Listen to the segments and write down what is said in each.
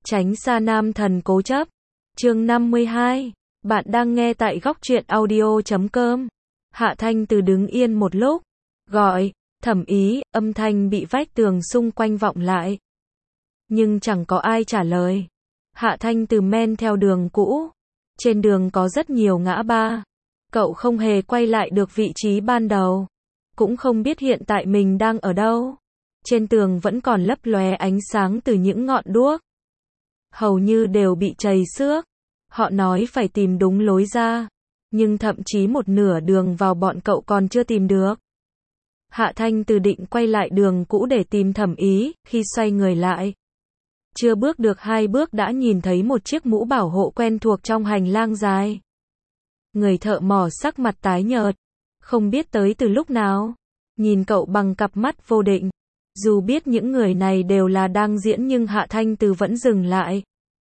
Tránh xa nam thần cố chấp. Chương 52. Bạn đang nghe tại góc truyện audio.com. Hạ Thanh Từ đứng yên một lúc, gọi, Thẩm Ý, âm thanh bị vách tường xung quanh vọng lại. Nhưng chẳng có ai trả lời. Hạ Thanh Từ men theo đường cũ. Trên đường có rất nhiều ngã ba. Cậu không hề quay lại được vị trí ban đầu. Cũng không biết hiện tại mình đang ở đâu. Trên tường vẫn còn lấp lóe ánh sáng từ những ngọn đuốc. Hầu như đều bị trầy xước. Họ nói phải tìm đúng lối ra. Nhưng thậm chí một nửa đường vào bọn cậu còn chưa tìm được. Hạ Thanh Từ định quay lại đường cũ để tìm Thẩm Ý, khi xoay người lại. Chưa bước được 2 bước đã nhìn thấy một chiếc mũ bảo hộ quen thuộc trong hành lang dài. Người thợ mỏ sắc mặt tái nhợt. Không biết tới từ lúc nào. Nhìn cậu bằng cặp mắt vô định. Dù biết những người này đều là đang diễn nhưng Hạ Thanh Từ vẫn dừng lại.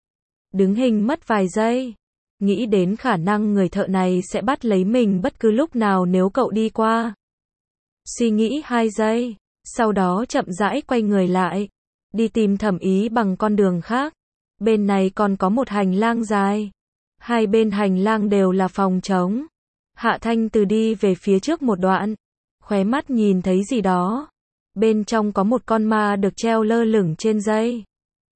Đứng hình mất vài giây. Nghĩ đến khả năng người thợ này sẽ bắt lấy mình bất cứ lúc nào nếu cậu đi qua. Suy nghĩ 2 giây. Sau đó chậm rãi quay người lại. Đi tìm Thẩm Ý bằng con đường khác. Bên này còn có một hành lang dài. Hai bên hành lang đều là phòng trống. Hạ Thanh Từ đi về phía trước một đoạn. Khóe mắt nhìn thấy gì đó. Bên trong có một con ma được treo lơ lửng trên dây.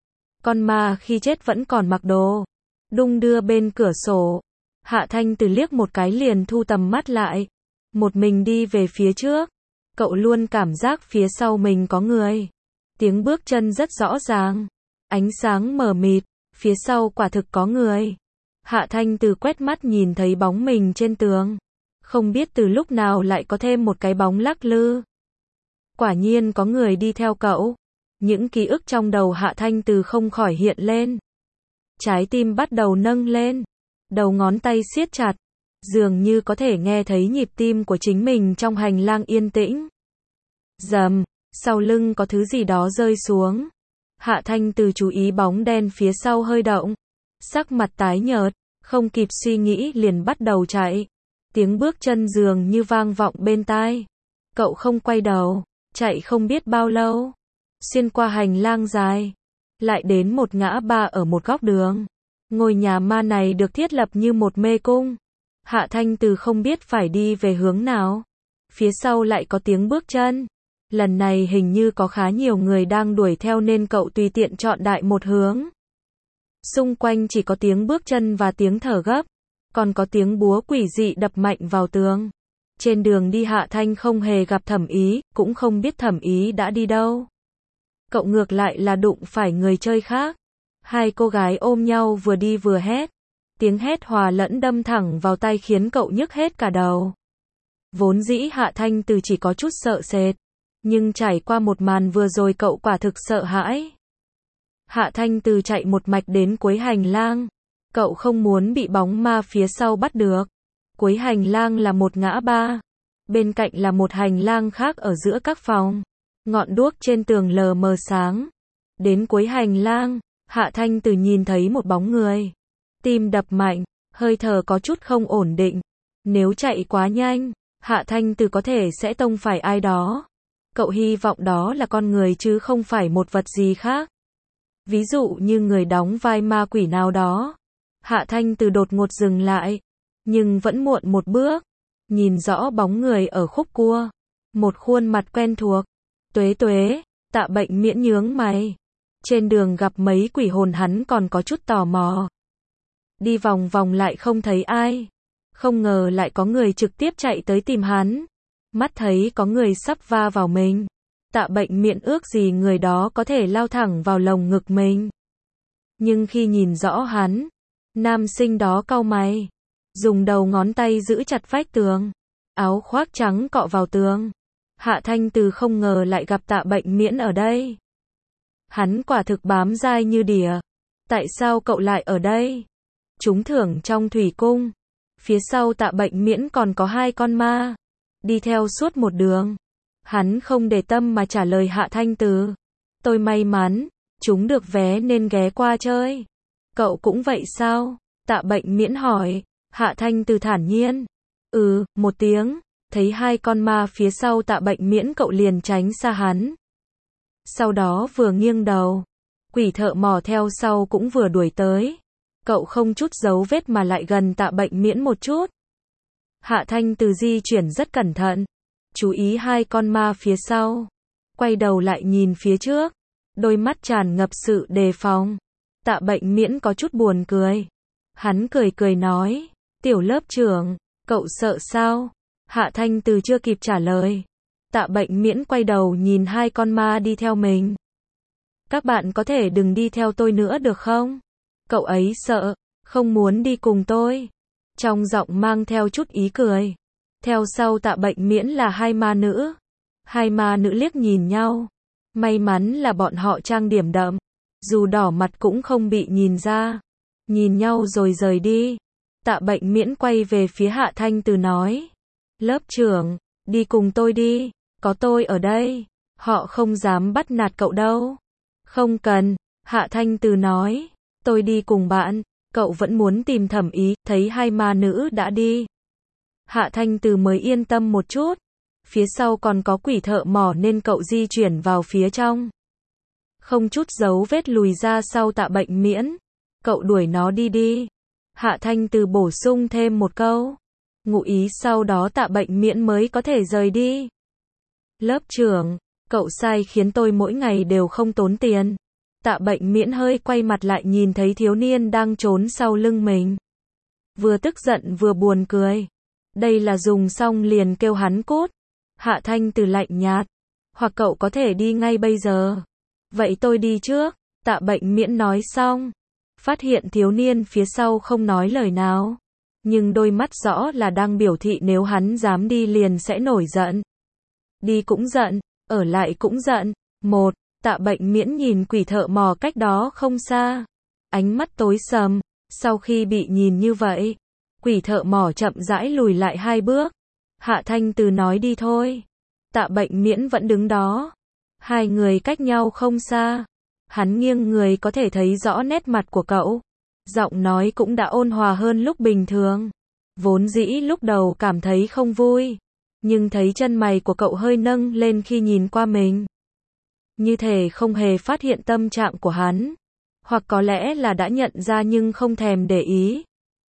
Con ma khi chết vẫn còn mặc đồ. Đung đưa bên cửa sổ. Hạ Thanh Từ liếc một cái liền thu tầm mắt lại. Một mình đi về phía trước. Cậu luôn cảm giác phía sau mình có người. Tiếng bước chân rất rõ ràng. Ánh sáng mờ mịt. Phía sau quả thực có người. Hạ Thanh Từ quét mắt nhìn thấy bóng mình trên tường. Không biết từ lúc nào lại có thêm một cái bóng lắc lư. Quả nhiên có người đi theo cậu. Những ký ức trong đầu Hạ Thanh Từ không khỏi hiện lên. Trái tim bắt đầu nâng lên. Đầu ngón tay siết chặt. Dường như có thể nghe thấy nhịp tim của chính mình trong hành lang yên tĩnh. Rầm, sau lưng có thứ gì đó rơi xuống. Hạ Thanh Từ chú ý bóng đen phía sau hơi động. Sắc mặt tái nhợt, không kịp suy nghĩ liền bắt đầu chạy. Tiếng bước chân dường như vang vọng bên tai. Cậu không quay đầu, chạy không biết bao lâu. Xuyên qua hành lang dài. Lại đến một ngã ba ở một góc đường. Ngôi nhà ma này được thiết lập như một mê cung. Hạ Thanh Từ không biết phải đi về hướng nào. Phía sau lại có tiếng bước chân. Lần này hình như có khá nhiều người đang đuổi theo nên cậu tùy tiện chọn đại một hướng. Xung quanh chỉ có tiếng bước chân và tiếng thở gấp. Còn có tiếng búa quỷ dị đập mạnh vào tường. Trên đường đi Hạ Thanh không hề gặp Thẩm Ý, cũng không biết Thẩm Ý đã đi đâu. Cậu ngược lại là đụng phải người chơi khác. Hai cô gái ôm nhau vừa đi vừa hét. Tiếng hét hòa lẫn đâm thẳng vào tai khiến cậu nhức hết cả đầu. Vốn dĩ Hạ Thanh Từ chỉ có chút sợ sệt. Nhưng trải qua một màn vừa rồi cậu quả thực sợ hãi. Hạ Thanh Từ chạy một mạch đến cuối hành lang. Cậu không muốn bị bóng ma phía sau bắt được. Cuối hành lang là một ngã ba. Bên cạnh là một hành lang khác ở giữa các phòng. Ngọn đuốc trên tường lờ mờ sáng. Đến cuối hành lang, Hạ Thanh Từ nhìn thấy một bóng người. Tim đập mạnh, hơi thở có chút không ổn định. Nếu chạy quá nhanh, Hạ Thanh Từ có thể sẽ tông phải ai đó. Cậu hy vọng đó là con người chứ không phải một vật gì khác. Ví dụ như người đóng vai ma quỷ nào đó. Hạ Thanh Từ đột ngột dừng lại. Nhưng vẫn muộn một bước. Nhìn rõ bóng người ở khúc cua. Một khuôn mặt quen thuộc. Tuế Tuế, Tạ Bệnh Miễn nhướng mày. Trên đường gặp mấy quỷ hồn hắn còn có chút tò mò. Đi vòng vòng lại không thấy ai. Không ngờ lại có người trực tiếp chạy tới tìm hắn. Mắt thấy có người sắp va vào mình. Tạ Bệnh Miễn ước gì người đó có thể lao thẳng vào lồng ngực mình. Nhưng khi nhìn rõ hắn, nam sinh đó cau mày. Dùng đầu ngón tay giữ chặt vách tường. Áo khoác trắng cọ vào tường. Hạ Thanh Từ không ngờ lại gặp Tạ Bệnh Miễn ở đây. Hắn quả thực bám dai như đỉa. Tại sao cậu lại ở đây? Trúng thưởng trong thủy cung. Phía sau Tạ Bệnh Miễn còn có 2 con ma. Đi theo suốt một đường. Hắn không để tâm mà trả lời Hạ Thanh Từ. Tôi may mắn, trúng được vé nên ghé qua chơi. Cậu cũng vậy sao? Tạ Bệnh Miễn hỏi. Hạ Thanh Từ thản nhiên. Một tiếng. Thấy 2 con ma phía sau Tạ Bệnh Miễn cậu liền tránh xa hắn. Sau đó vừa nghiêng đầu. Quỷ thợ mò theo sau cũng vừa đuổi tới. Cậu không chút dấu vết mà lại gần Tạ Bệnh Miễn một chút. Hạ Thanh Từ di chuyển rất cẩn thận, chú ý hai con ma phía sau, quay đầu lại nhìn phía trước, đôi mắt tràn ngập sự đề phòng. Tạ Bệnh Miễn có chút buồn cười. Hắn cười cười nói, tiểu lớp trưởng, cậu sợ sao? Hạ Thanh Từ chưa kịp trả lời. Tạ Bệnh Miễn quay đầu nhìn hai con ma đi theo mình. Các bạn có thể đừng đi theo tôi nữa được không? Cậu ấy sợ, không muốn đi cùng tôi. Trong giọng mang theo chút ý cười. Theo sau Tạ Bệnh Miễn là hai ma nữ. Hai ma nữ liếc nhìn nhau. May mắn là bọn họ trang điểm đậm. Dù đỏ mặt cũng không bị nhìn ra. Nhìn nhau rồi rời đi. Tạ Bệnh Miễn quay về phía Hạ Thanh Từ nói. Lớp trưởng, đi cùng tôi đi. Có tôi ở đây. Họ không dám bắt nạt cậu đâu. Không cần. Hạ Thanh Từ nói. Tôi đi cùng bạn. Cậu vẫn muốn tìm Thẩm Ý. Thấy hai ma nữ đã đi. Hạ Thanh Từ mới yên tâm một chút. Phía sau còn có quỷ thợ mò nên cậu di chuyển vào phía trong. Không chút dấu vết lùi ra sau Tạ Bệnh Miễn. Cậu đuổi nó đi đi. Hạ Thanh Từ bổ sung thêm một câu. Ngụ ý sau đó Tạ Bệnh Miễn mới có thể rời đi. Lớp trưởng, cậu sai khiến tôi mỗi ngày đều không tốn tiền. Tạ Bệnh Miễn hơi quay mặt lại nhìn thấy thiếu niên đang trốn sau lưng mình. Vừa tức giận vừa buồn cười. Đây là dùng xong liền kêu hắn cút. Hạ Thanh Từ lạnh nhạt. Hoặc cậu có thể đi ngay bây giờ. Vậy tôi đi trước. Tạ Bệnh Miễn nói xong. Phát hiện thiếu niên phía sau không nói lời nào. Nhưng đôi mắt rõ là đang biểu thị nếu hắn dám đi liền sẽ nổi giận. Đi cũng giận, ở lại cũng giận. Một, Tạ Bệnh Miễn nhìn quỷ thợ mò cách đó không xa. Ánh mắt tối sầm. Sau khi bị nhìn như vậy, quỷ thợ mò chậm rãi lùi lại hai bước. Hạ Thanh Từ nói đi thôi. Tạ Bệnh Miễn vẫn đứng đó. Hai người cách nhau không xa. Hắn nghiêng người có thể thấy rõ nét mặt của cậu. Giọng nói cũng đã ôn hòa hơn lúc bình thường. Vốn dĩ lúc đầu cảm thấy không vui. Nhưng thấy chân mày của cậu hơi nâng lên khi nhìn qua mình. Như thể không hề phát hiện tâm trạng của hắn. Hoặc có lẽ là đã nhận ra nhưng không thèm để ý.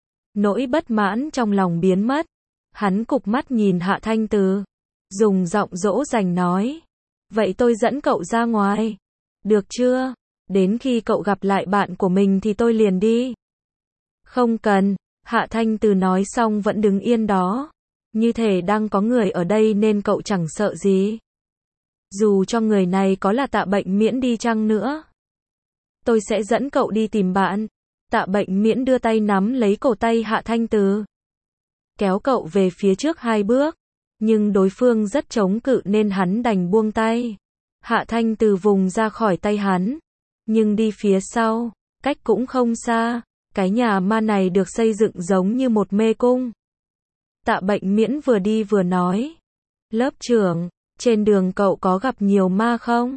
Nỗi bất mãn trong lòng biến mất. Hắn cụp mắt nhìn Hạ Thanh Từ. Dùng giọng dỗ dành nói. Vậy tôi dẫn cậu ra ngoài. Được chưa? Đến khi cậu gặp lại bạn của mình thì tôi liền đi. Không cần. Hạ Thanh Từ nói xong vẫn đứng yên đó. Như thể đang có người ở đây nên cậu chẳng sợ gì. Dù cho người này có là Tạ Bệnh Miễn đi chăng nữa. Tôi sẽ dẫn cậu đi tìm bạn. Tạ Bệnh Miễn đưa tay nắm lấy cổ tay Hạ Thanh Từ. Kéo cậu về phía trước hai bước. Nhưng đối phương rất chống cự nên hắn đành buông tay. Hạ Thanh Từ vùng ra khỏi tay hắn. Nhưng đi phía sau, cách cũng không xa. Cái nhà ma này được xây dựng giống như một mê cung. Tạ Bệnh Miễn vừa đi vừa nói. Lớp trưởng, trên đường cậu có gặp nhiều ma không?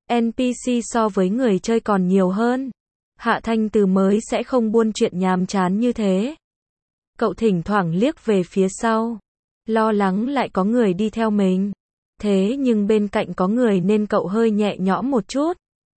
NPC so với người chơi còn nhiều hơn. Hạ Thanh Từ mới sẽ không buôn chuyện nhàm chán như thế. Cậu thỉnh thoảng liếc về phía sau. Lo lắng lại có người đi theo mình. Thế nhưng bên cạnh có người nên cậu hơi nhẹ nhõm một chút.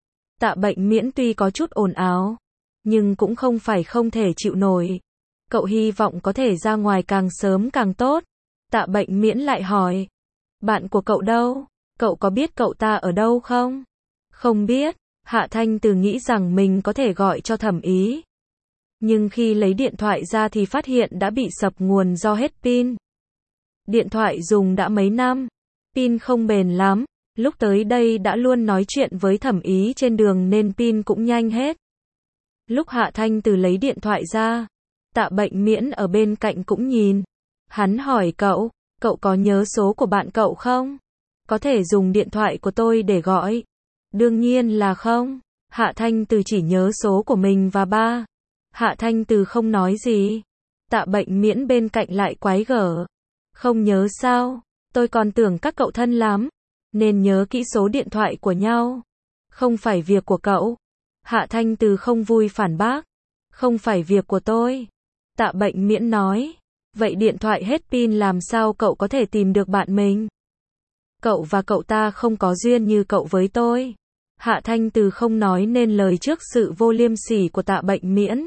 Tạ Bệnh Miễn tuy có chút ồn ào. Nhưng cũng không phải không thể chịu nổi. Cậu hy vọng có thể ra ngoài càng sớm càng tốt. Tạ Bệnh Miễn lại hỏi. Bạn của cậu đâu? Cậu có biết cậu ta ở đâu không? Không biết. Hạ Thanh Từ nghĩ rằng mình có thể gọi cho Thẩm Ý. Nhưng khi lấy điện thoại ra thì phát hiện đã bị sập nguồn do hết pin. Điện thoại dùng đã mấy năm. Pin không bền lắm. Lúc tới đây đã luôn nói chuyện với Thẩm Ý trên đường nên pin cũng nhanh hết. Lúc Hạ Thanh Từ lấy điện thoại ra, Tạ Bệnh Miễn ở bên cạnh cũng nhìn. Hắn hỏi cậu, cậu có nhớ số của bạn cậu không? Có thể dùng điện thoại của tôi để gọi. Đương nhiên là không. Hạ Thanh Từ chỉ nhớ số của mình và ba. Hạ Thanh Từ không nói gì. Tạ Bệnh Miễn bên cạnh lại quái gở. Không nhớ sao? Tôi còn tưởng các cậu thân lắm. Nên nhớ kỹ số điện thoại của nhau. Không phải việc của cậu. Hạ Thanh Từ không vui phản bác. Không phải việc của tôi. Tạ Bệnh Miễn nói. Vậy điện thoại hết pin làm sao cậu có thể tìm được bạn mình? Cậu và cậu ta không có duyên như cậu với tôi. Hạ Thanh Từ không nói nên lời trước sự vô liêm sỉ của Tạ Bệnh Miễn.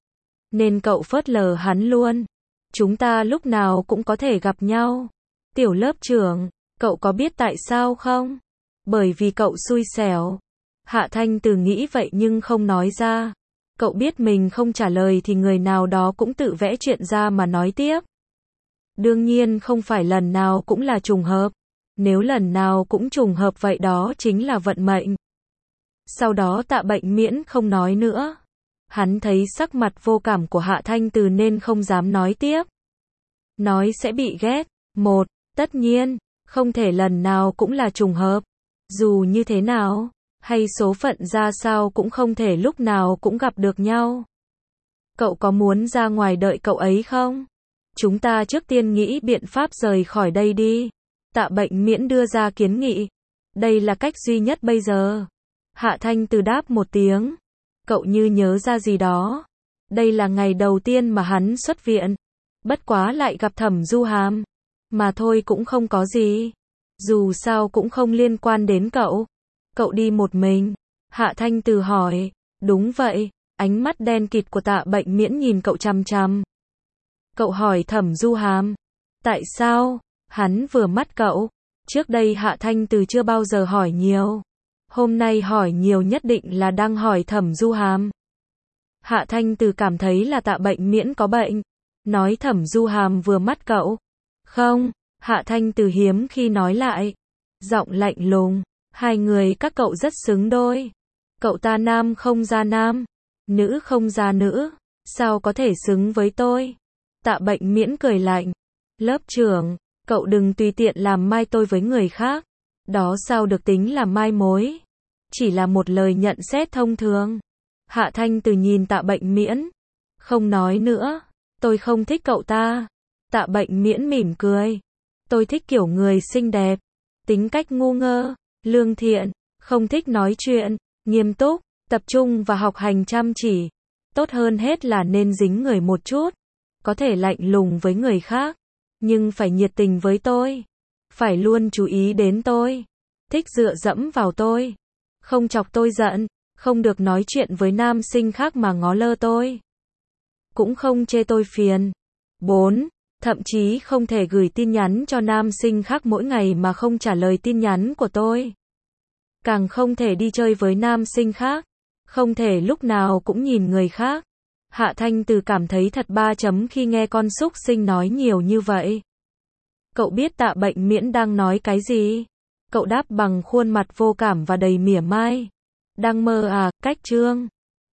Nên cậu phớt lờ hắn luôn. Chúng ta lúc nào cũng có thể gặp nhau. Tiểu lớp trưởng, cậu có biết tại sao không? Bởi vì cậu xui xẻo. Hạ Thanh Từ nghĩ vậy nhưng không nói ra. Cậu biết mình không trả lời thì người nào đó cũng tự vẽ chuyện ra mà nói tiếp. Đương nhiên không phải lần nào cũng là trùng hợp. Nếu lần nào cũng trùng hợp vậy đó chính là vận mệnh. Sau đó Tạ Bệnh Miễn không nói nữa. Hắn thấy sắc mặt vô cảm của Hạ Thanh Từ nên không dám nói tiếp. Nói sẽ bị ghét. Tất nhiên, không thể lần nào cũng là trùng hợp. Dù như thế nào, hay số phận ra sao cũng không thể lúc nào cũng gặp được nhau. Cậu có muốn ra ngoài đợi cậu ấy không? Chúng ta trước tiên nghĩ biện pháp rời khỏi đây đi. Tạ Bệnh Miễn đưa ra kiến nghị. Đây là cách duy nhất bây giờ. Hạ Thanh Từ đáp một tiếng. Cậu như nhớ ra gì đó. Đây là ngày đầu tiên mà hắn xuất viện. Bất quá lại gặp Thẩm Du Hàm. Mà thôi cũng không có gì. Dù sao cũng không liên quan đến cậu. Cậu đi một mình. Hạ Thanh Từ hỏi. Đúng vậy. Ánh mắt đen kịt của Tạ Bệnh Miễn nhìn cậu chằm chằm. Cậu hỏi Thẩm Du Hàm. Tại sao? Hắn vừa mắt cậu. Trước đây Hạ Thanh Từ chưa bao giờ hỏi nhiều. Hôm nay hỏi nhiều nhất định là đang hỏi Thẩm Du Hàm. Hạ Thanh Từ cảm thấy là Tạ Bệnh Miễn có bệnh. Nói Thẩm Du Hàm vừa mắt cậu. Không, Hạ Thanh Từ hiếm khi nói lại. Giọng lạnh lùng. Hai người các cậu rất xứng đôi. Cậu ta nam không ra nam. Nữ không ra nữ. Sao có thể xứng với tôi? Tạ Bệnh Miễn cười lạnh. Lớp trưởng, cậu đừng tùy tiện làm mai tôi với người khác. Đó sao được tính là mai mối. Chỉ là một lời nhận xét thông thường. Hạ Thanh Từ nhìn Tạ Bệnh Miễn. Không nói nữa. Tôi không thích cậu ta. Tạ Bệnh Miễn mỉm cười. Tôi thích kiểu người xinh đẹp. Tính cách ngu ngơ, lương thiện, không thích nói chuyện, nghiêm túc, tập trung và học hành chăm chỉ. Tốt hơn hết là nên dính người một chút. Có thể lạnh lùng với người khác. Nhưng phải nhiệt tình với tôi. Phải luôn chú ý đến tôi. Thích dựa dẫm vào tôi. Không chọc tôi giận. Không được nói chuyện với nam sinh khác mà ngó lơ tôi. Cũng không chê tôi phiền. 4. Thậm chí không thể gửi tin nhắn cho nam sinh khác mỗi ngày mà không trả lời tin nhắn của tôi. Càng không thể đi chơi với nam sinh khác. Không thể lúc nào cũng nhìn người khác. Hạ Thanh Từ cảm thấy thật ba chấm khi nghe con súc sinh nói nhiều như vậy. Cậu biết Tạ Bệnh Miễn đang nói cái gì? Cậu đáp bằng khuôn mặt vô cảm và đầy mỉa mai. Đang mơ à, cách chương.